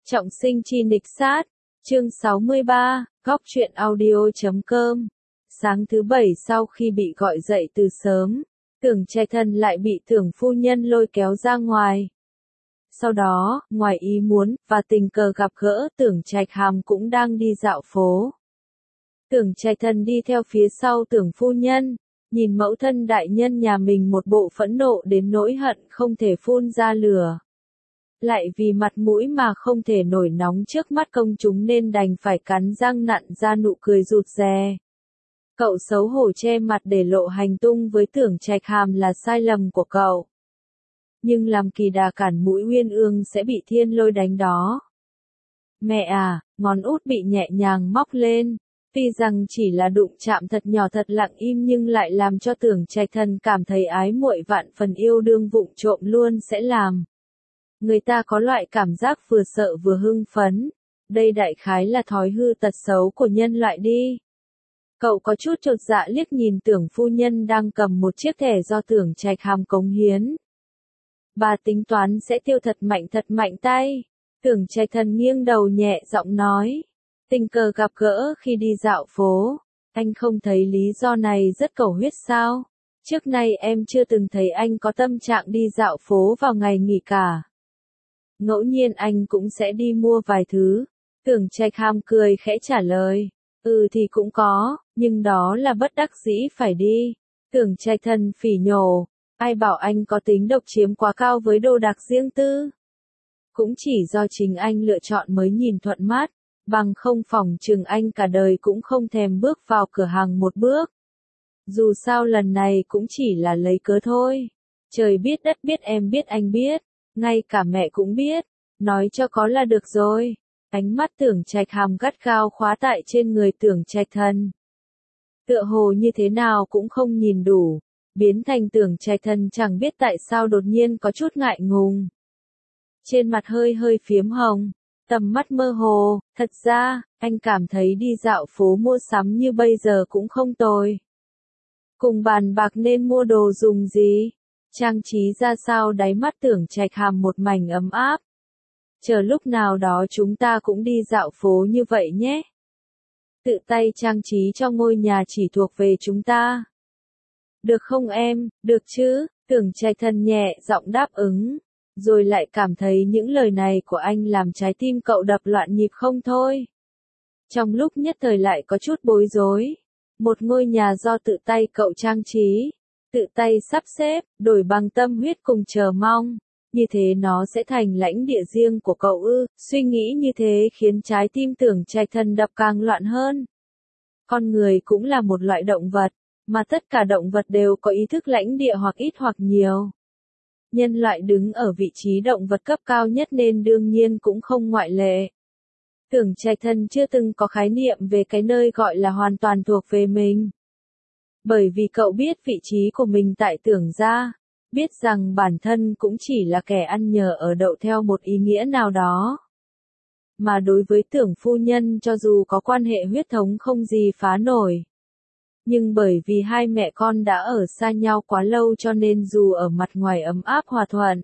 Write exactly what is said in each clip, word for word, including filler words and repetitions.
Trọng sinh chi nịch sát, chương sáu mươi ba, góc truyện audio chấm com. Sáng thứ bảy sau khi bị gọi dậy từ sớm, Tưởng Trạch Thần lại bị Tưởng phu nhân lôi kéo ra ngoài. Sau đó, ngoài ý muốn, và tình cờ gặp gỡ, Tưởng Trạch Hàm cũng đang đi dạo phố. Tưởng Trạch Thần đi theo phía sau Tưởng phu nhân, nhìn mẫu thân đại nhân nhà mình một bộ phẫn nộ đến nỗi hận không thể phun ra lửa. Lại vì mặt mũi mà không thể nổi nóng trước mắt công chúng nên đành phải cắn răng nặn ra nụ cười rụt rè. Cậu xấu hổ che mặt để lộ hành tung với Tưởng Trạch Hàm là sai lầm của cậu. Nhưng làm kỳ đà cản mũi Uyên Ương sẽ bị thiên lôi đánh đó. Mẹ à, ngón út bị nhẹ nhàng móc lên. Tuy rằng chỉ là đụng chạm thật nhỏ thật lặng im nhưng lại làm cho Tưởng Trạch Thần cảm thấy ái muội vạn phần yêu đương vụng trộm luôn sẽ làm. Người ta có loại cảm giác vừa sợ vừa hưng phấn. Đây đại khái là thói hư tật xấu của nhân loại đi. Cậu có chút chột dạ liếc nhìn Tưởng phu nhân đang cầm một chiếc thẻ do Tưởng Trạch Hàm cống hiến. Bà tính toán sẽ tiêu thật mạnh thật mạnh tay. Tưởng Trạch Thần nghiêng đầu nhẹ giọng nói. Tình cờ gặp gỡ khi đi dạo phố. Anh không thấy lý do này rất cầu huyết sao? Trước nay em chưa từng thấy anh có tâm trạng đi dạo phố vào ngày nghỉ cả. Ngẫu nhiên anh cũng sẽ đi mua vài thứ. Tưởng Trạch Hàm cười khẽ trả lời. Ừ thì cũng có, nhưng đó là bất đắc dĩ phải đi. Tưởng Trạch Thần phỉ nhổ. Ai bảo anh có tính độc chiếm quá cao với đồ đạc riêng tư. Cũng chỉ do chính anh lựa chọn mới nhìn thuận mắt. Bằng không phòng chừng anh cả đời cũng không thèm bước vào cửa hàng một bước. Dù sao lần này cũng chỉ là lấy cớ thôi. Trời biết đất biết em biết anh biết. Ngay cả mẹ cũng biết. Nói cho có là được rồi. Ánh mắt Tưởng Trạch Hàm gắt gao khóa tại trên người Tưởng Trạch Thần. Tựa hồ như thế nào cũng không nhìn đủ. Biến thành Tưởng Trạch Thần chẳng biết tại sao đột nhiên có chút ngại ngùng. Trên mặt hơi hơi phiếm hồng. Tầm mắt mơ hồ. Thật ra, anh cảm thấy đi dạo phố mua sắm như bây giờ cũng không tồi. Cùng bàn bạc nên mua đồ dùng gì? Trang trí ra sao? Đáy mắt Tưởng Trạch Hàm một mảnh ấm áp. Chờ lúc nào đó chúng ta cũng đi dạo phố như vậy nhé. Tự tay trang trí cho ngôi nhà chỉ thuộc về chúng ta. Được không em, được chứ? Tưởng Trạch Thần nhẹ giọng đáp ứng. Rồi lại cảm thấy những lời này của anh làm trái tim cậu đập loạn nhịp không thôi. Trong lúc nhất thời lại có chút bối rối. Một ngôi nhà do tự tay cậu trang trí, tự tay sắp xếp, đổi bằng tâm huyết cùng chờ mong. Như thế nó sẽ thành lãnh địa riêng của cậu ư? Suy nghĩ như thế khiến trái tim Tưởng Trạch Thần đập càng loạn hơn. Con người cũng là một loại động vật, mà tất cả động vật đều có ý thức lãnh địa hoặc ít hoặc nhiều. Nhân loại đứng ở vị trí động vật cấp cao nhất nên đương nhiên cũng không ngoại lệ. Tưởng Trạch Thần chưa từng có khái niệm về cái nơi gọi là hoàn toàn thuộc về mình. Bởi vì cậu biết vị trí của mình tại Tưởng gia, biết rằng bản thân cũng chỉ là kẻ ăn nhờ ở đậu theo một ý nghĩa nào đó. Mà đối với Tưởng phu nhân cho dù có quan hệ huyết thống không gì phá nổi. Nhưng bởi vì hai mẹ con đã ở xa nhau quá lâu cho nên dù ở mặt ngoài ấm áp hòa thuận,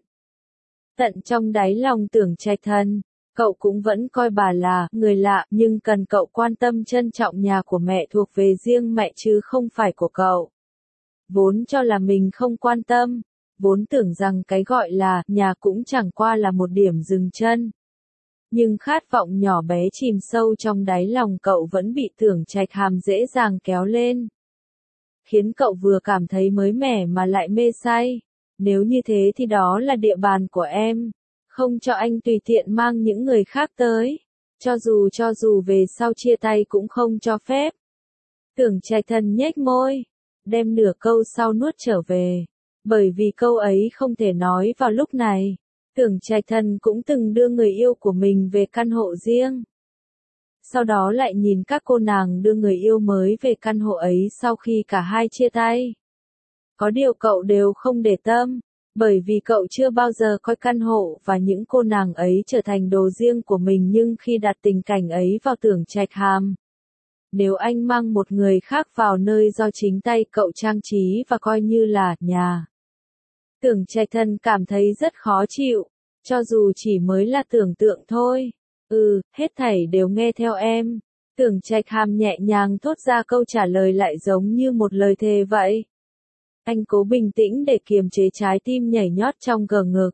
tận trong đáy lòng Tưởng Trạch Thần, cậu cũng vẫn coi bà là người lạ, nhưng cần cậu quan tâm trân trọng nhà của mẹ thuộc về riêng mẹ chứ không phải của cậu. Vốn cho là mình không quan tâm, vốn tưởng rằng cái gọi là nhà cũng chẳng qua là một điểm dừng chân. Nhưng khát vọng nhỏ bé chìm sâu trong đáy lòng cậu vẫn bị Tưởng Trạch Hàm dễ dàng kéo lên. Khiến cậu vừa cảm thấy mới mẻ mà lại mê say. Nếu như thế thì đó là địa bàn của em. Không cho anh tùy tiện mang những người khác tới. Cho dù cho dù về sau chia tay cũng không cho phép. Tưởng Trạch Thần nhếch môi. Đem nửa câu sau nuốt trở về. Bởi vì câu ấy không thể nói vào lúc này. Tưởng Trạch Thần cũng từng đưa người yêu của mình về căn hộ riêng. Sau đó lại nhìn các cô nàng đưa người yêu mới về căn hộ ấy sau khi cả hai chia tay. Có điều cậu đều không để tâm, bởi vì cậu chưa bao giờ coi căn hộ và những cô nàng ấy trở thành đồ riêng của mình, nhưng khi đặt tình cảnh ấy vào Tưởng Trạch Hàm. Nếu anh mang một người khác vào nơi do chính tay cậu trang trí và coi như là nhà. Tưởng Trạch Thần cảm thấy rất khó chịu, cho dù chỉ mới là tưởng tượng thôi. Ừ, hết thảy đều nghe theo em. Tưởng Trạch Hàm nhẹ nhàng thốt ra câu trả lời lại giống như một lời thề vậy. Anh cố bình tĩnh để kiềm chế trái tim nhảy nhót trong gờ ngực.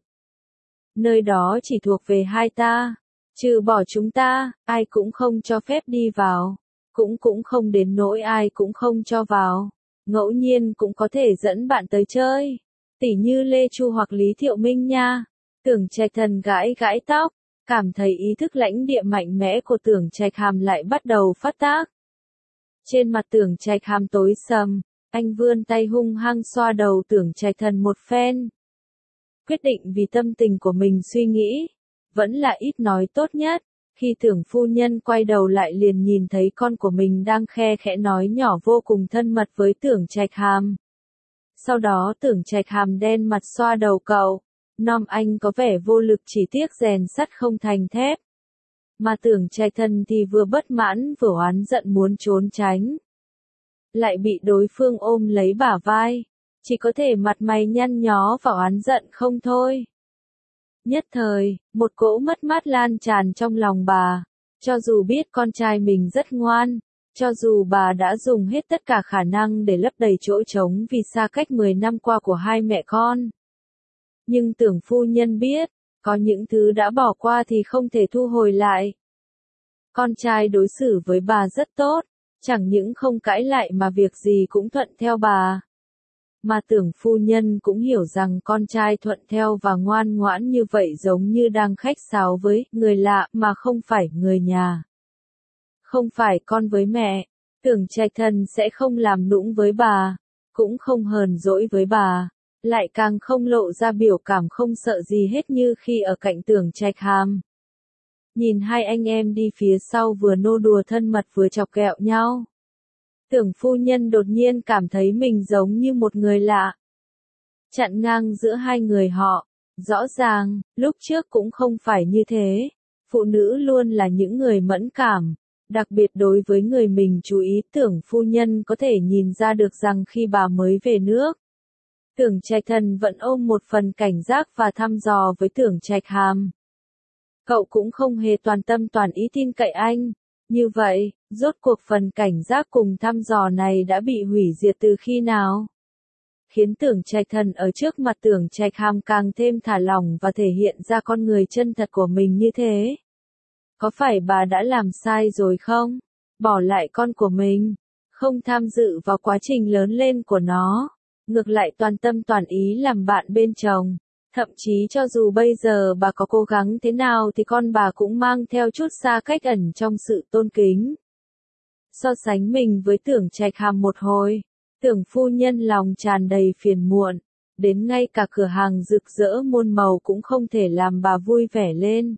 Nơi đó chỉ thuộc về hai ta. Trừ bỏ chúng ta, ai cũng không cho phép đi vào. Cũng cũng không đến nỗi ai cũng không cho vào. Ngẫu nhiên cũng có thể dẫn bạn tới chơi. Tỉ như Lê Chu hoặc Lý Thiệu Minh nha. Tưởng Trạch Thần gãi gãi tóc. Cảm thấy ý thức lãnh địa mạnh mẽ của Tưởng Trạch Hàm lại bắt đầu phát tác. Trên mặt Tưởng Trạch Hàm tối sầm, anh vươn tay hung hăng xoa đầu Tưởng Trạch Thần một phen. Quyết định vì tâm tình của mình suy nghĩ, vẫn là ít nói tốt nhất. Khi Tưởng phu nhân quay đầu lại liền nhìn thấy con của mình đang khe khẽ nói nhỏ vô cùng thân mật với Tưởng Trạch Hàm. Sau đó Tưởng Trạch Hàm đen mặt xoa đầu cậu. Nom anh có vẻ vô lực chỉ tiếc rèn sắt không thành thép. Mà Tưởng Trạch Thần thì vừa bất mãn vừa oán giận muốn trốn tránh. Lại bị đối phương ôm lấy bả vai. Chỉ có thể mặt mày nhăn nhó và oán giận không thôi. Nhất thời, một cỗ mất mát lan tràn trong lòng bà. Cho dù biết con trai mình rất ngoan, cho dù bà đã dùng hết tất cả khả năng để lấp đầy chỗ trống vì xa cách mười năm qua của hai mẹ con. Nhưng Tưởng phu nhân biết, có những thứ đã bỏ qua thì không thể thu hồi lại. Con trai đối xử với bà rất tốt, chẳng những không cãi lại mà việc gì cũng thuận theo bà. Mà Tưởng phu nhân cũng hiểu rằng con trai thuận theo và ngoan ngoãn như vậy giống như đang khách sáo với người lạ mà không phải người nhà. Không phải con với mẹ, Tưởng Trạch Thần sẽ không làm nũng với bà, cũng không hờn dỗi với bà. Lại càng không lộ ra biểu cảm không sợ gì hết như khi ở cạnh Tưởng Trạch Hàm. Nhìn hai anh em đi phía sau vừa nô đùa thân mật vừa chọc ghẹo nhau. Tưởng phu nhân đột nhiên cảm thấy mình giống như một người lạ. Chặn ngang giữa hai người họ. Rõ ràng, lúc trước cũng không phải như thế. Phụ nữ luôn là những người mẫn cảm. Đặc biệt đối với người mình chú ý, Tưởng phu nhân có thể nhìn ra được rằng khi bà mới về nước. Tưởng Trạch Thần vẫn ôm một phần cảnh giác và thăm dò với Tưởng Trạch Hàm. Cậu cũng không hề toàn tâm toàn ý tin cậy anh. Như vậy, rốt cuộc phần cảnh giác cùng thăm dò này đã bị hủy diệt từ khi nào? Khiến Tưởng Trạch Thần ở trước mặt Tưởng Trạch Hàm càng thêm thả lỏng và thể hiện ra con người chân thật của mình như thế. Có phải bà đã làm sai rồi không? Bỏ lại con của mình, không tham dự vào quá trình lớn lên của nó. Ngược lại toàn tâm toàn ý làm bạn bên chồng. Thậm chí cho dù bây giờ bà có cố gắng thế nào thì con bà cũng mang theo chút xa cách ẩn trong sự tôn kính. So sánh mình với Tưởng Trạch Hàm một hồi, Tưởng phu nhân lòng tràn đầy phiền muộn. Đến ngay cả cửa hàng rực rỡ muôn màu cũng không thể làm bà vui vẻ lên.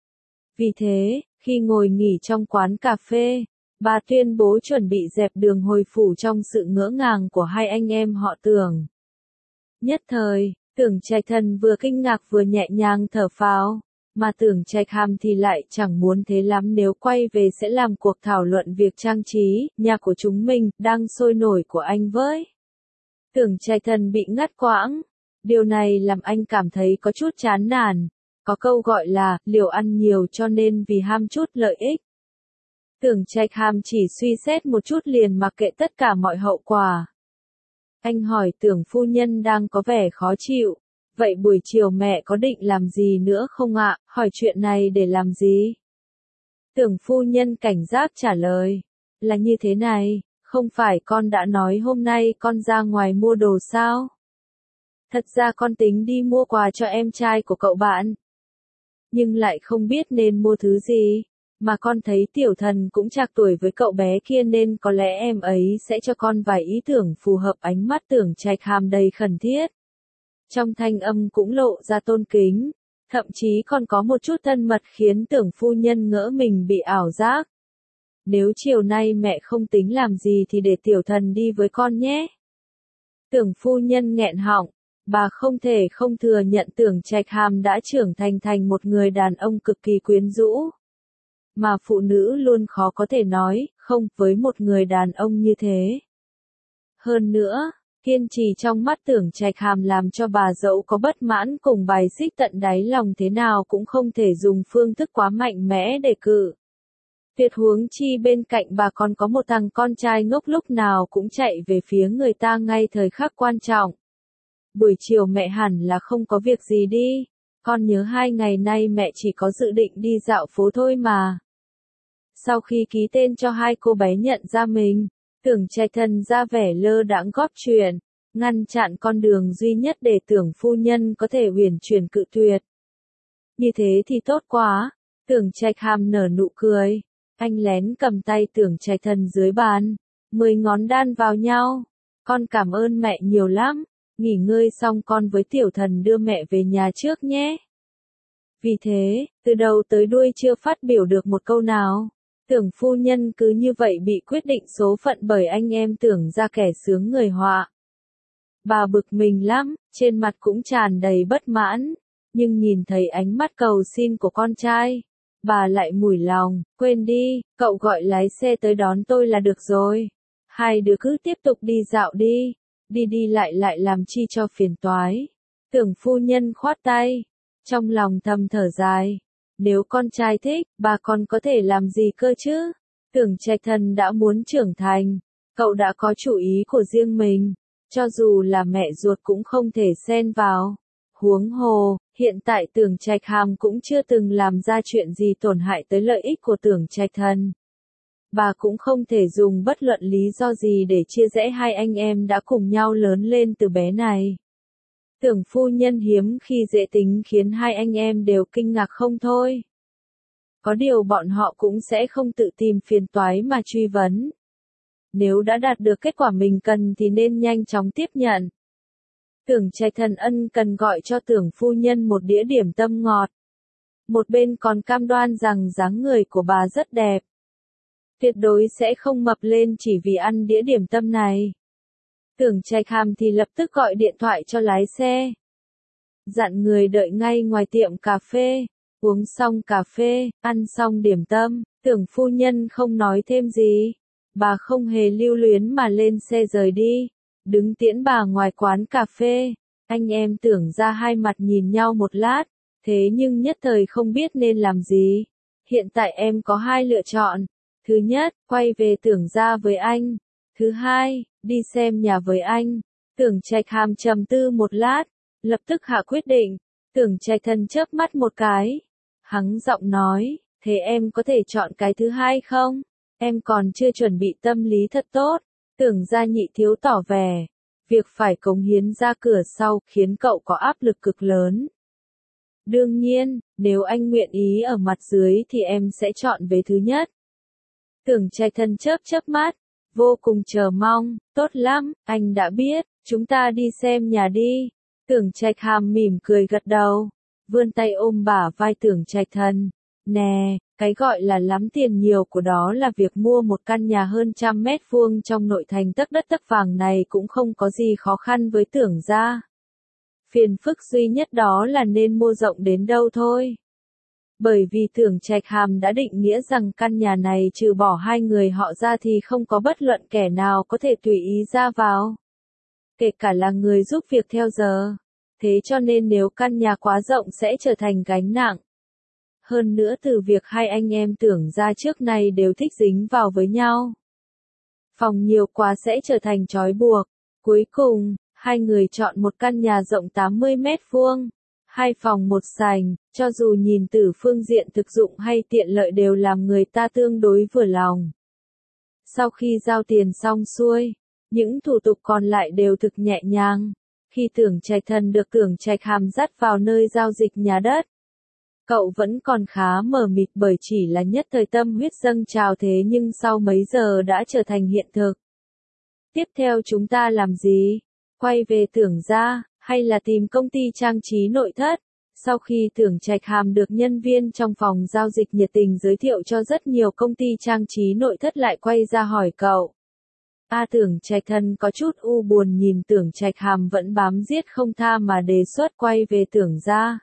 Vì thế, khi ngồi nghỉ trong quán cà phê, bà tuyên bố chuẩn bị dẹp đường hồi phủ trong sự ngỡ ngàng của hai anh em họ Tưởng. Nhất thời, Tưởng Trạch Thần vừa kinh ngạc vừa nhẹ nhàng thở phào, mà Tưởng Trạch Hàm thì lại chẳng muốn thế lắm nếu quay về sẽ làm cuộc thảo luận việc trang trí, nhà của chúng mình, đang sôi nổi của anh với. Tưởng Trạch Thần bị ngắt quãng, điều này làm anh cảm thấy có chút chán nản, có câu gọi là, liều ăn nhiều cho nên vì ham chút lợi ích. Tưởng Trạch Hàm chỉ suy xét một chút liền mặc kệ tất cả mọi hậu quả. Anh hỏi Tưởng phu nhân đang có vẻ khó chịu. Vậy buổi chiều mẹ có định làm gì nữa không ạ? Hỏi chuyện này để làm gì? Tưởng phu nhân cảnh giác trả lời. Là như thế này, không phải con đã nói hôm nay con ra ngoài mua đồ sao? Thật ra con tính đi mua quà cho em trai của cậu bạn. Nhưng lại không biết nên mua thứ gì. Mà con thấy tiểu thần cũng trạc tuổi với cậu bé kia nên có lẽ em ấy sẽ cho con vài ý tưởng phù hợp. Ánh mắt Tưởng Trạch Hàm đầy khẩn thiết. Trong thanh âm cũng lộ ra tôn kính. Thậm chí còn có một chút thân mật khiến Tưởng phu nhân ngỡ mình bị ảo giác. Nếu chiều nay mẹ không tính làm gì thì để tiểu thần đi với con nhé. Tưởng phu nhân nghẹn họng. Bà không thể không thừa nhận Tưởng Trạch Hàm đã trưởng thành thành một người đàn ông cực kỳ quyến rũ. Mà phụ nữ luôn khó có thể nói, không, với một người đàn ông như thế. Hơn nữa, Kiên trì trong mắt Tưởng Trạch Hàm làm cho bà dẫu có bất mãn cùng bài xích tận đáy lòng thế nào cũng không thể dùng phương thức quá mạnh mẽ để cự. Tuyệt huống chi bên cạnh bà còn có một thằng con trai ngốc lúc nào cũng chạy về phía người ta ngay thời khắc quan trọng. Buổi chiều mẹ hẳn là không có việc gì đi, con nhớ hai ngày nay mẹ chỉ có dự định đi dạo phố thôi mà. Sau khi ký tên cho hai cô bé nhận ra mình, Tưởng Trạch Thần ra vẻ lơ đãng góp chuyện, ngăn chặn con đường duy nhất để Tưởng phu nhân có thể uyển chuyển cự tuyệt. Như thế thì tốt quá, Tưởng Trạch Hàm nở nụ cười, anh lén cầm tay Tưởng Trạch Thần dưới bàn, mười ngón đan vào nhau, con cảm ơn mẹ nhiều lắm, nghỉ ngơi xong con với tiểu thần đưa mẹ về nhà trước nhé. Vì thế, từ đầu tới đuôi chưa phát biểu được một câu nào. Tưởng phu nhân cứ như vậy bị quyết định số phận bởi anh em Tưởng ra kẻ sướng người họa. Bà bực mình lắm, trên mặt cũng tràn đầy bất mãn, nhưng nhìn thấy ánh mắt cầu xin của con trai, bà lại mủi lòng, quên đi, cậu gọi lái xe tới đón tôi là được rồi. Hai đứa cứ tiếp tục đi dạo đi, đi đi lại lại làm chi cho phiền toái. Tưởng phu nhân khoát tay, trong lòng thầm thở dài. Nếu con trai thích, bà còn có thể làm gì cơ chứ? Tưởng Trạch Thần đã muốn trưởng thành, cậu đã có chủ ý của riêng mình, cho dù là mẹ ruột cũng không thể xen vào. Huống hồ, hiện tại Tưởng Trạch Hàm cũng chưa từng làm ra chuyện gì tổn hại tới lợi ích của Tưởng Trạch Thần. Bà cũng không thể dùng bất luận lý do gì để chia rẽ hai anh em đã cùng nhau lớn lên từ bé này. Tưởng phu nhân hiếm khi dễ tính khiến hai anh em đều kinh ngạc không thôi. Có điều bọn họ cũng sẽ không tự tìm phiền toái mà truy vấn. Nếu đã đạt được kết quả mình cần thì nên nhanh chóng tiếp nhận. Tưởng Trạch Thần ân cần gọi cho Tưởng phu nhân một đĩa điểm tâm ngọt. Một bên còn cam đoan rằng dáng người của bà rất đẹp. Tuyệt đối sẽ không mập lên chỉ vì ăn đĩa điểm tâm này. Tưởng Trạch Hàm thì lập tức gọi điện thoại cho lái xe. Dặn người đợi ngay ngoài tiệm cà phê, uống xong cà phê, ăn xong điểm tâm, Tưởng phu nhân không nói thêm gì. Bà không hề lưu luyến mà lên xe rời đi, đứng tiễn bà ngoài quán cà phê. Anh em Tưởng ra hai mặt nhìn nhau một lát, thế nhưng nhất thời không biết nên làm gì. Hiện tại em có hai lựa chọn. Thứ nhất, quay về Tưởng ra với anh. Thứ hai, đi xem nhà với anh. Tưởng Trạch Hàm trầm tư một lát, lập tức hạ quyết định. Tưởng Trạch Thần chớp mắt một cái, hắng giọng nói, thế em có thể chọn cái thứ hai không? Em còn chưa chuẩn bị tâm lý thật tốt. Tưởng gia nhị thiếu tỏ vẻ, việc phải cống hiến ra cửa sau khiến cậu có áp lực cực lớn. Đương nhiên, nếu anh nguyện ý ở mặt dưới thì em sẽ chọn về thứ nhất. Tưởng Trạch Thần chớp chớp mắt, vô cùng chờ mong, tốt lắm, anh đã biết, chúng ta đi xem nhà đi. Tưởng Trạch Hàm mỉm cười gật đầu, vươn tay ôm bả vai Tưởng Trạch Thần. Nè, cái gọi là lắm tiền nhiều của đó là việc mua một căn nhà hơn trăm mét vuông trong nội thành tấc đất tấc vàng này cũng không có gì khó khăn với Tưởng gia. Phiền phức duy nhất đó là nên mua rộng đến đâu thôi. Bởi vì Tưởng Trạch Hàm đã định nghĩa rằng căn nhà này trừ bỏ hai người họ ra thì không có bất luận kẻ nào có thể tùy ý ra vào. Kể cả là người giúp việc theo giờ. Thế cho nên nếu căn nhà quá rộng sẽ trở thành gánh nặng. Hơn nữa từ việc hai anh em Tưởng ra trước này đều thích dính vào với nhau. Phòng nhiều quá sẽ trở thành trói buộc. Cuối cùng, hai người chọn một căn nhà rộng tám mươi mét vuông. Hai phòng một sảnh, cho dù nhìn từ phương diện thực dụng hay tiện lợi đều làm người ta tương đối vừa lòng. Sau khi giao tiền xong xuôi, những thủ tục còn lại đều thực nhẹ nhàng. Khi Tưởng Trạch Thần được Tưởng Trạch Hàm dắt vào nơi giao dịch nhà đất, cậu vẫn còn khá mờ mịt bởi chỉ là nhất thời tâm huyết dâng trào thế nhưng sau mấy giờ đã trở thành hiện thực. Tiếp theo chúng ta làm gì? Quay về Tưởng gia, hay là tìm công ty trang trí nội thất? Sau khi Tưởng Trạch Hàm được nhân viên trong phòng giao dịch nhiệt tình giới thiệu cho rất nhiều công ty trang trí nội thất lại quay ra hỏi cậu. A Tưởng Trạch Thần có chút u buồn nhìn Tưởng Trạch Hàm vẫn bám giết không tha mà đề xuất quay về Tưởng gia.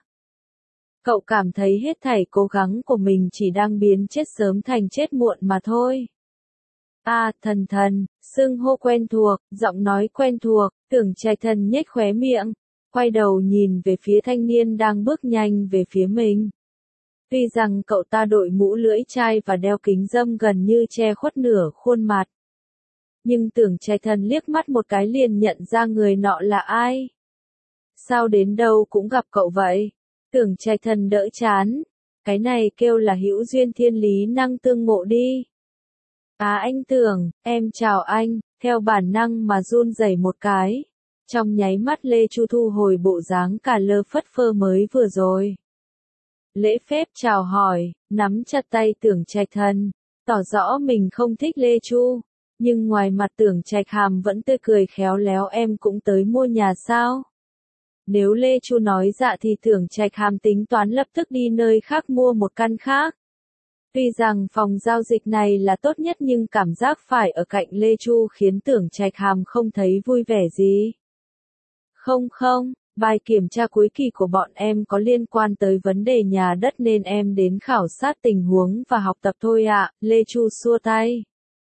Cậu cảm thấy hết thảy cố gắng của mình chỉ đang biến chết sớm thành chết muộn mà thôi. A, thần thần, xưng hô quen thuộc, giọng nói quen thuộc, Tưởng Trạch Thần nhếch khóe miệng, quay đầu nhìn về phía thanh niên đang bước nhanh về phía mình. Tuy rằng cậu ta đội mũ lưỡi chai và đeo kính râm gần như che khuất nửa khuôn mặt. Nhưng Tưởng Trạch Thần liếc mắt một cái liền nhận ra người nọ là ai. Sao đến đâu cũng gặp cậu vậy? Tưởng Trạch Thần đỡ chán. Cái này kêu là hữu duyên thiên lý năng tương ngộ đi. À anh Tưởng, em chào anh, theo bản năng mà run rẩy một cái. Trong nháy mắt Lê Chu thu hồi bộ dáng cả lơ phất phơ mới vừa rồi. Lễ phép chào hỏi, nắm chặt tay Tưởng Trạch Thần, tỏ rõ mình không thích Lê Chu. Nhưng ngoài mặt Tưởng Trạch Hàm vẫn tươi cười khéo léo em cũng tới mua nhà sao? Nếu Lê Chu nói dạ thì Tưởng Trạch Hàm tính toán lập tức đi nơi khác mua một căn khác. Tuy rằng phòng giao dịch này là tốt nhất nhưng cảm giác phải ở cạnh Lê Chu khiến Tưởng Trạch Hàm không thấy vui vẻ gì. Không không, bài kiểm tra cuối kỳ của bọn em có liên quan tới vấn đề nhà đất nên em đến khảo sát tình huống và học tập thôi ạ, Lê Chu xua tay.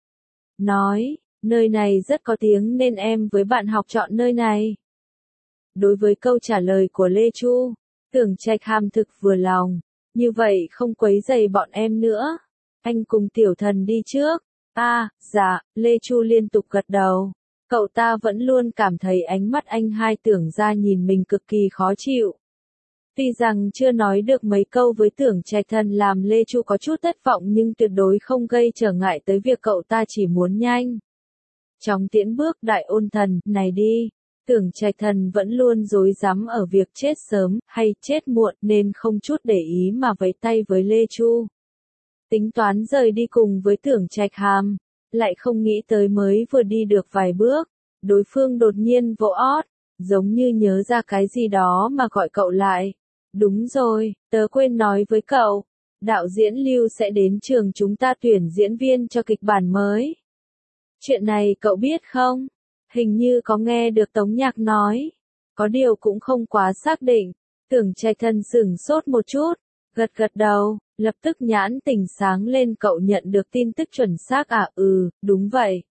Nói, nơi này rất có tiếng nên em với bạn học chọn nơi này. Đối với câu trả lời của Lê Chu, Tưởng Trạch Hàm thực vừa lòng, như vậy không quấy rầy bọn em nữa. Anh cùng Tiểu Thần đi trước. À, dạ, Lê Chu liên tục gật đầu. Cậu ta vẫn luôn cảm thấy ánh mắt anh hai Tưởng ra nhìn mình cực kỳ khó chịu. Tuy rằng chưa nói được mấy câu với Tưởng Trạch Thần làm Lê Chu có chút thất vọng nhưng tuyệt đối không gây trở ngại tới việc cậu ta chỉ muốn nhanh chóng tiễn bước Đại Ôn Thần này đi. Tưởng Trạch Thần vẫn luôn rối rắm ở việc chết sớm hay chết muộn nên không chút để ý mà vẫy tay với Lê Chu. Tính toán rời đi cùng với Tưởng Trạch Hàm, lại không nghĩ tới mới vừa đi được vài bước, đối phương đột nhiên vỗ ót, giống như nhớ ra cái gì đó mà gọi cậu lại. Đúng rồi, tớ quên nói với cậu, đạo diễn Lưu sẽ đến trường chúng ta tuyển diễn viên cho kịch bản mới. Chuyện này cậu biết không? Hình như có nghe được Tống Nhạc nói. Có điều cũng không quá xác định. Tưởng Trạch Thần sửng sốt một chút, gật gật đầu, lập tức nhãn tình sáng lên cậu nhận được tin tức chuẩn xác à ừ, đúng vậy.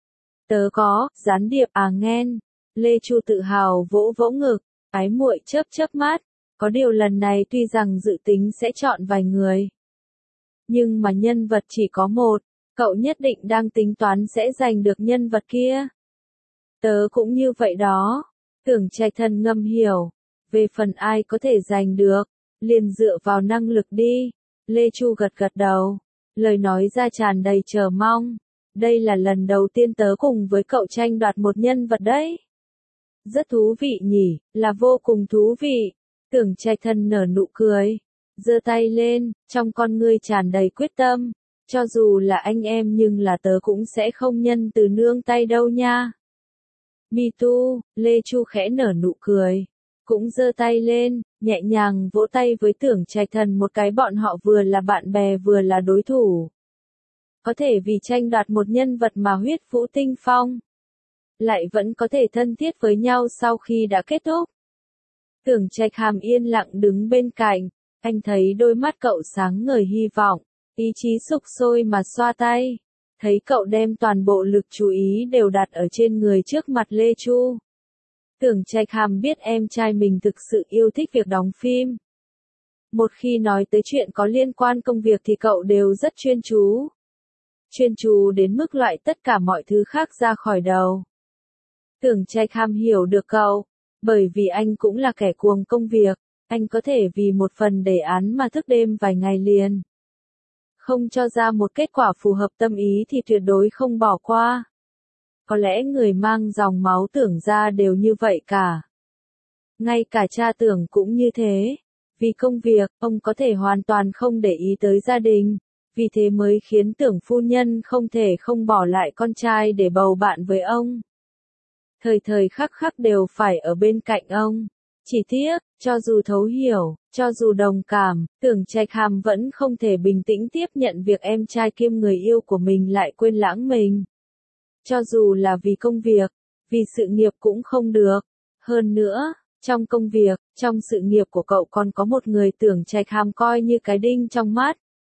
Tớ có, gián điệp à nghen. Lê Chu tự hào vỗ vỗ ngực, ái muội chớp chớp mắt. Có điều lần này tuy rằng dự tính sẽ chọn vài người. Nhưng mà nhân vật chỉ có một, cậu nhất định đang tính toán sẽ giành được nhân vật kia. Tớ cũng như vậy đó. Tưởng Trạch Thần ngầm hiểu. Về phần ai có thể giành được, liền dựa vào năng lực đi. Lê Chu gật gật đầu. Lời nói ra tràn đầy chờ mong. Đây là lần đầu tiên tớ cùng với cậu tranh đoạt một nhân vật đấy. Rất thú vị nhỉ, là vô cùng thú vị. Tưởng Trạch Thần nở nụ cười. Giơ tay lên, trong con ngươi tràn đầy quyết tâm. Cho dù là anh em nhưng là tớ cũng sẽ không nhân từ nương tay đâu nha. Me too, Lê Chu khẽ nở nụ cười. Cũng giơ tay lên, nhẹ nhàng vỗ tay với Tưởng Trạch Thần một cái bọn họ vừa là bạn bè vừa là đối thủ. Có thể vì tranh đoạt một nhân vật mà huyết vũ tinh phong. Lại vẫn có thể thân thiết với nhau sau khi đã kết thúc. Tưởng Trạch Hàm yên lặng đứng bên cạnh, anh thấy đôi mắt cậu sáng ngời hy vọng, ý chí sục sôi mà xoa tay. Thấy cậu đem toàn bộ lực chú ý đều đặt ở trên người trước mặt Lê Chu. Tưởng Trạch Hàm biết em trai mình thực sự yêu thích việc đóng phim. Một khi nói tới chuyện có liên quan công việc thì cậu đều rất chuyên chú. Chuyên chú đến mức loại tất cả mọi thứ khác ra khỏi đầu. Tưởng Trạch Hàm hiểu được cậu, bởi vì anh cũng là kẻ cuồng công việc, anh có thể vì một phần đề án mà thức đêm vài ngày liền. Không cho ra một kết quả phù hợp tâm ý thì tuyệt đối không bỏ qua. Có lẽ người mang dòng máu Tưởng ra đều như vậy cả. Ngay cả cha Tưởng cũng như thế. Vì công việc, ông có thể hoàn toàn không để ý tới gia đình. Vì thế mới khiến Tưởng phu nhân không thể không bỏ lại con trai để bầu bạn với ông. Thời thời khắc khắc đều phải ở bên cạnh ông. Chỉ tiếc, cho dù thấu hiểu, cho dù đồng cảm, Tưởng Trạch Hàm vẫn không thể bình tĩnh tiếp nhận việc em trai kiêm người yêu của mình lại quên lãng mình. Cho dù là vì công việc, vì sự nghiệp cũng không được. Hơn nữa, trong công việc, trong sự nghiệp của cậu còn có một người Tưởng Trạch Hàm coi như cái đinh trong mắt.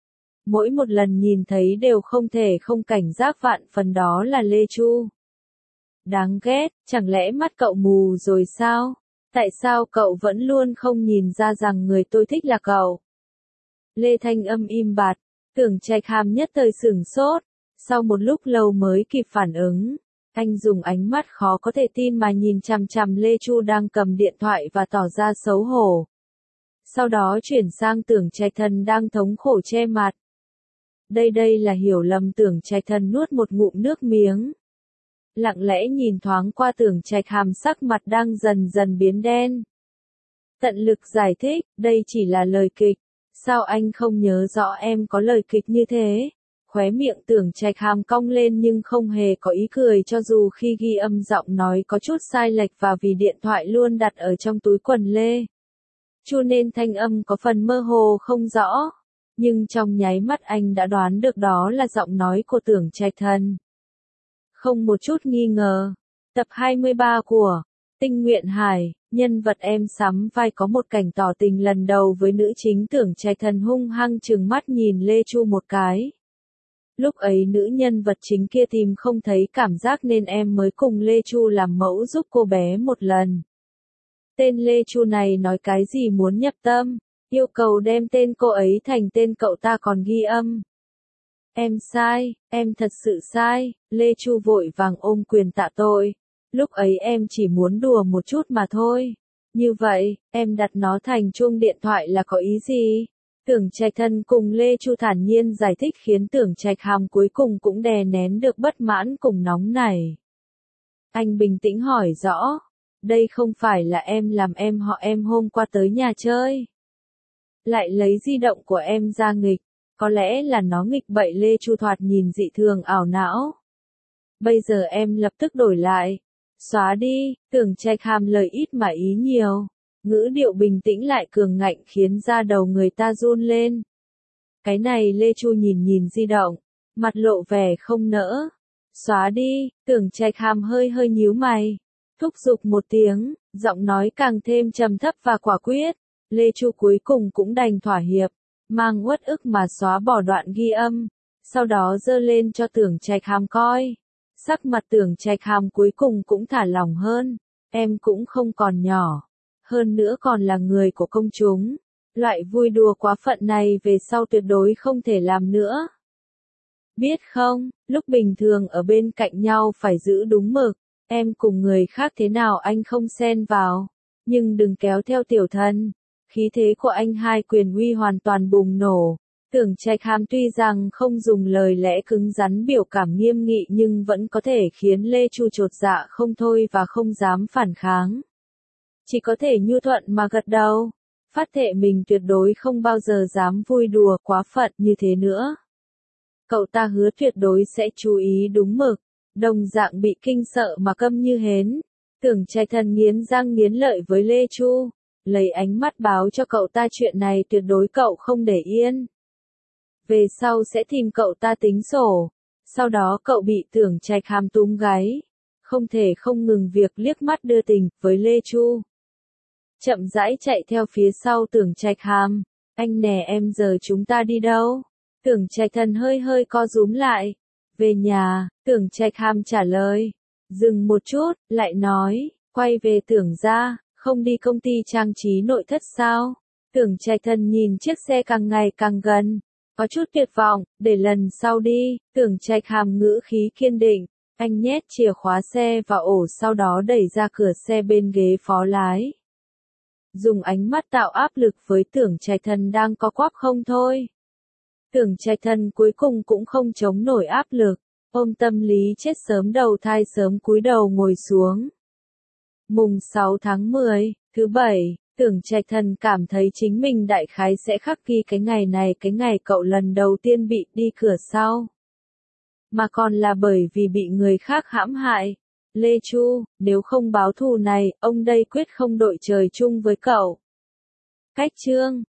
mỗi một lần nhìn thấy đều không thể không cảnh giác vạn phần, đó là Lê Chu. Đáng ghét, chẳng lẽ mắt cậu mù rồi sao? Tại sao cậu vẫn luôn không nhìn ra rằng người tôi thích là cậu? Lê Thanh Âm im bặt, Tưởng Trạch Hàm nhất thời sửng sốt, sau một lúc lâu mới kịp phản ứng. Anh dùng ánh mắt khó có thể tin mà nhìn chằm chằm Lê Chu đang cầm điện thoại và tỏ ra xấu hổ. Sau đó chuyển sang Tưởng Trạch Thần đang thống khổ che mặt. Đây đây là hiểu lầm. Tưởng Trạch Thần nuốt một ngụm nước miếng. Lặng lẽ nhìn thoáng qua Tưởng Trạch Hàm, sắc mặt đang dần dần biến đen. Tận lực giải thích, đây chỉ là lời kịch. Sao anh không nhớ rõ em có lời kịch như thế? Khóe miệng Tưởng Trạch Hàm cong lên nhưng không hề có ý cười, cho dù khi ghi âm giọng nói có chút sai lệch và vì điện thoại luôn đặt ở trong túi quần Lê Chu nên thanh âm có phần mơ hồ không rõ. Nhưng trong nháy mắt anh đã đoán được đó là giọng nói của Tưởng Trạch Thần. Không một chút nghi ngờ. Tập hai mươi ba của Tinh Nguyện Hải, nhân vật em sắm vai có một cảnh tỏ tình lần đầu với nữ chính. Tưởng Trạch Thần hung hăng trừng mắt nhìn Lê Chu một cái. Lúc ấy nữ nhân vật chính kia tìm không thấy cảm giác nên em mới cùng Lê Chu làm mẫu giúp cô bé một lần. Tên Lê Chu này nói cái gì muốn nhập tâm, yêu cầu đem tên cô ấy thành tên cậu ta còn ghi âm. Em sai, em thật sự sai. Lê Chu vội vàng ôm quyền tạ tội. Lúc ấy em chỉ muốn đùa một chút mà thôi. Như vậy, em đặt nó thành chuông điện thoại là có ý gì? Tưởng Trạch Thần cùng Lê Chu thản nhiên giải thích khiến Tưởng Trạch Hàm cuối cùng cũng đè nén được bất mãn cùng nóng nảy. Anh bình tĩnh hỏi rõ. Đây không phải là em làm em họ em hôm qua tới nhà chơi. Lại lấy di động của em ra nghịch. Có lẽ là nó nghịch bậy. Lê Chu thoạt nhìn dị thường ảo não. Bây giờ em lập tức đổi lại. Xóa đi. Tưởng Trạch Hàm lời ít mà ý nhiều. Ngữ điệu bình tĩnh lại cường ngạnh khiến da đầu người ta run lên. Cái này Lê Chu nhìn nhìn di động. Mặt lộ vẻ không nỡ. Xóa đi. Tưởng Trạch Hàm hơi hơi nhíu mày. Thúc giục một tiếng. Giọng nói càng thêm trầm thấp và quả quyết. Lê Chu cuối cùng cũng đành thỏa hiệp. Mang uất ức mà xóa bỏ đoạn ghi âm. Sau đó giơ lên cho Tưởng Trạch Hàm coi. Sắc mặt Tưởng Trạch Hàm cuối cùng cũng thả lỏng hơn. Em cũng không còn nhỏ. Hơn nữa còn là người của công chúng. Loại vui đùa quá phận này về sau tuyệt đối không thể làm nữa. Biết không, lúc bình thường ở bên cạnh nhau phải giữ đúng mực. Em cùng người khác thế nào anh không xen vào. Nhưng đừng kéo theo tiểu thân. Khí thế của anh hai quyền uy hoàn toàn bùng nổ. Tưởng Trạch Hàm tuy rằng không dùng lời lẽ cứng rắn biểu cảm nghiêm nghị nhưng vẫn có thể khiến Lê Chu chột dạ không thôi và không dám phản kháng. Chỉ có thể nhu thuận mà gật đầu. Phát thệ mình tuyệt đối không bao giờ dám vui đùa quá phận như thế nữa. Cậu ta hứa tuyệt đối sẽ chú ý đúng mực. Đồng dạng bị kinh sợ mà câm như hến. Tưởng Trạch Thần nghiến răng nghiến lợi với Lê Chu. Lấy ánh mắt báo cho cậu ta chuyện này tuyệt đối cậu không để yên. Về sau sẽ tìm cậu ta tính sổ. Sau đó cậu bị Tưởng Trạch Hàm túm gáy. Không thể không ngừng việc liếc mắt đưa tình với Lê Chu. Chậm rãi chạy theo phía sau Tưởng Trạch Hàm. Anh nè em giờ chúng ta đi đâu? Tưởng Trạch Thần hơi hơi co rúm lại. Về nhà, Tưởng Trạch Hàm trả lời. Dừng một chút, lại nói, quay về Tưởng gia, không đi công ty trang trí nội thất sao? Tưởng Trạch Thần nhìn chiếc xe càng ngày càng gần. Có chút tuyệt vọng, để lần sau đi. Tưởng Trạch Hàm ngữ khí kiên định. Anh nhét chìa khóa xe vào ổ sau đó đẩy ra cửa xe bên ghế phó lái. Dùng ánh mắt tạo áp lực với Tưởng Trạch Thần đang có quắp không thôi. Tưởng Trạch Thần cuối cùng cũng không chống nổi áp lực. Ôm tâm lý chết sớm đầu thai sớm cúi đầu ngồi xuống. Mùng sáu tháng mười, thứ bảy, Tưởng Trạch Thần cảm thấy chính mình đại khái sẽ khắc ghi cái ngày này, cái ngày cậu lần đầu tiên bị đi cửa sau. Mà còn là bởi vì bị người khác hãm hại. Lê Chu, nếu không báo thù này, ông đây quyết không đội trời chung với cậu. Cách chương